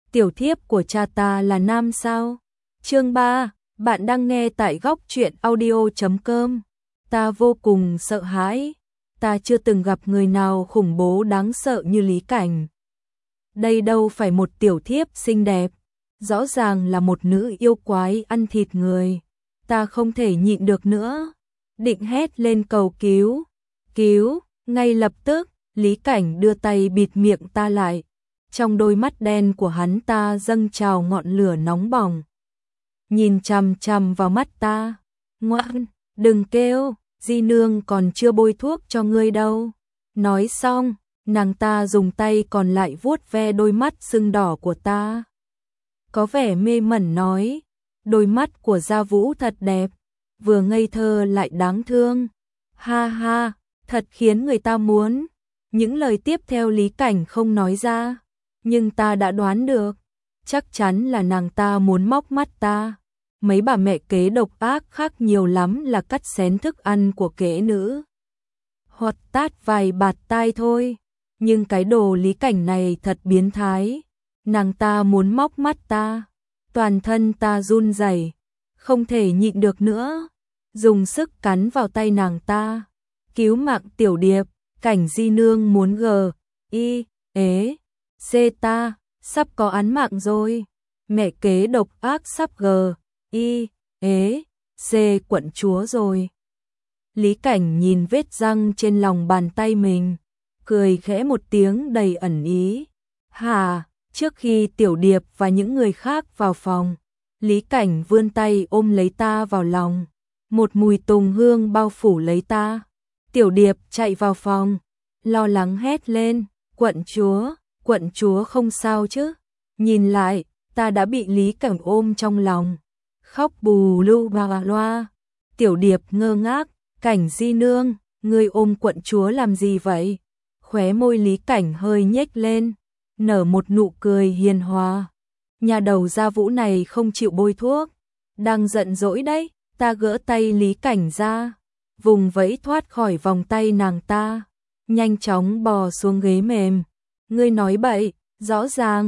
tiểu thiếp của cha ta là nam sao? Chương 3, bạn đang nghe tại góc truyện audio.com. Ta vô cùng sợ hãi, ta chưa từng gặp người nào khủng bố đáng sợ như Lý Cảnh. Đây đâu phải một tiểu thiếp xinh đẹp, rõ ràng là một nữ yêu quái ăn thịt người. Ta không thể nhịn được nữa, định hét lên cầu cứu. Cứu, ngay lập tức, Lý Cảnh đưa tay bịt miệng ta lại. Trong đôi mắt đen của hắn ta dâng trào ngọn lửa nóng bỏng. Nhìn chằm chằm vào mắt ta. Ngoan, đừng kêu, di nương còn chưa bôi thuốc cho ngươi đâu. Nói xong, nàng ta dùng tay còn lại vuốt ve đôi mắt sưng đỏ của ta. Có vẻ mê mẩn nói, đôi mắt của Gia Vũ thật đẹp, vừa ngây thơ lại đáng thương. Ha ha, thật khiến người ta muốn. Những lời tiếp theo Lý Cảnh không nói ra, nhưng ta đã đoán được, chắc chắn là nàng ta muốn móc mắt ta. Mấy bà mẹ kế độc ác khác nhiều lắm là cắt xén thức ăn của kế nữ, hoặc tát vài bạt tai thôi. Nhưng cái đồ Lý Cảnh này thật biến thái. Nàng ta muốn móc mắt ta, toàn thân ta run rẩy, không thể nhịn được nữa, dùng sức cắn vào tay nàng ta. Cứu mạng tiểu điệp, Cảnh di nương muốn c ta, sắp có án mạng rồi. Mẹ kế độc ác sắp c quận chúa rồi. Lý Cảnh nhìn vết răng trên lòng bàn tay mình, cười khẽ một tiếng đầy ẩn ý. Hà, trước khi tiểu điệp và những người khác vào phòng, Lý Cảnh vươn tay ôm lấy ta vào lòng. Một mùi tùng hương bao phủ lấy ta. Tiểu điệp chạy vào phòng, lo lắng hét lên, quận chúa không sao chứ? Nhìn lại, ta đã bị Lý Cảnh ôm trong lòng, khóc bù lu bà loa. Tiểu điệp ngơ ngác, Cảnh di nương, ngươi ôm quận chúa làm gì vậy? Khóe môi Lý Cảnh hơi nhếch lên, nở một nụ cười hiền hòa. Nhà đầu Gia Vũ này không chịu bôi thuốc, đang giận dỗi đấy. Ta gỡ tay Lý Cảnh ra, vùng vẫy thoát khỏi vòng tay nàng ta, nhanh chóng bò xuống ghế mềm. Ngươi nói bậy, rõ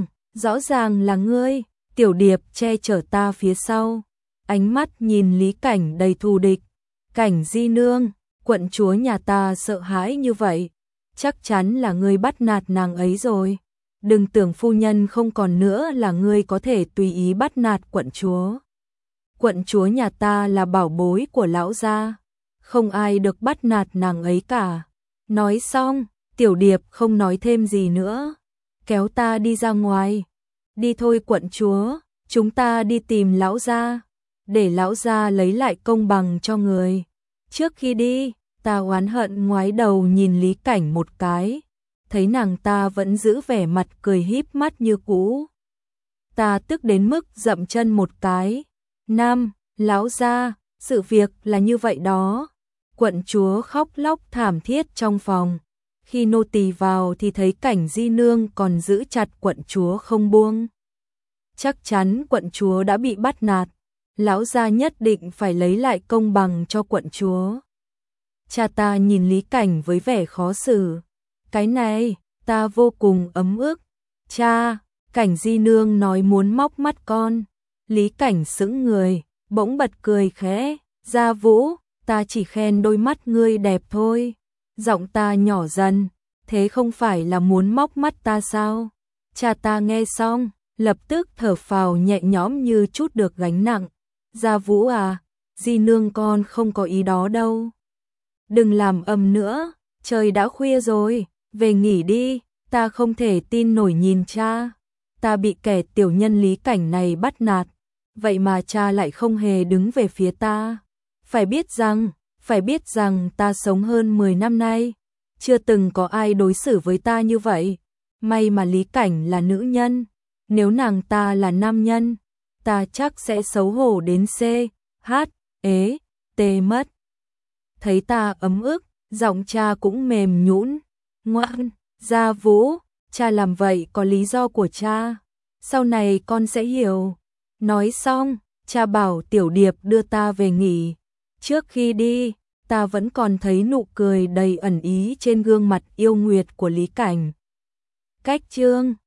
ràng là ngươi. Tiểu điệp che chở ta phía sau, ánh mắt nhìn Lý Cảnh đầy thù địch. Cảnh di nương, quận chúa nhà ta sợ hãi như vậy, chắc chắn là ngươi bắt nạt nàng ấy rồi. Đừng tưởng phu nhân không còn nữa là ngươi có thể tùy ý bắt nạt quận chúa. Quận chúa nhà ta là bảo bối của lão gia, không ai được bắt nạt nàng ấy cả. Nói xong, tiểu điệp không nói thêm gì nữa, kéo ta đi ra ngoài. Đi thôi quận chúa, chúng ta đi tìm lão gia, để lão gia lấy lại công bằng cho người. Trước khi đi, ta oán hận ngoái đầu nhìn Lý Cảnh một cái, thấy nàng ta vẫn giữ vẻ mặt cười híp mắt như cũ. Ta tức đến mức dậm chân một cái. Lão gia, sự việc là như vậy đó. Quận chúa khóc lóc thảm thiết trong phòng. Khi nô tỳ vào thì thấy Cảnh di nương còn giữ chặt quận chúa không buông. Chắc chắn quận chúa đã bị bắt nạt. Lão gia nhất định phải lấy lại công bằng cho quận chúa. Cha ta nhìn Lý Cảnh với vẻ khó xử. Cái này, ta vô cùng ấm ức. Cha, Cảnh di nương nói muốn móc mắt con. Lý Cảnh sững người, bỗng bật cười khẽ. Gia Vũ, ta chỉ khen đôi mắt ngươi đẹp thôi. Giọng ta nhỏ dần, thế không phải là muốn móc mắt ta sao? Cha ta nghe xong, lập tức thở phào nhẹ nhõm như chút được gánh nặng. Gia Vũ à, di nương con không có ý đó đâu. Đừng làm ầm nữa, trời đã khuya rồi, về nghỉ đi. Ta không thể tin nổi nhìn cha, ta bị kẻ tiểu nhân Lý Cảnh này bắt nạt, vậy mà cha lại không hề đứng về phía ta. Phải biết rằng ta sống hơn 10 năm nay, chưa từng có ai đối xử với ta như vậy. May mà Lý Cảnh là nữ nhân, nếu nàng ta là nam nhân, ta chắc sẽ xấu hổ đến t mất. Thấy ta ấm ức, giọng cha cũng mềm nhũn. Ngoan, Gia Vũ, cha làm vậy có lý do của cha, sau này con sẽ hiểu. Nói xong, cha bảo tiểu điệp đưa ta về nghỉ. Trước khi đi, ta vẫn còn thấy nụ cười đầy ẩn ý trên gương mặt yêu nguyệt của Lý Cảnh. Cách chương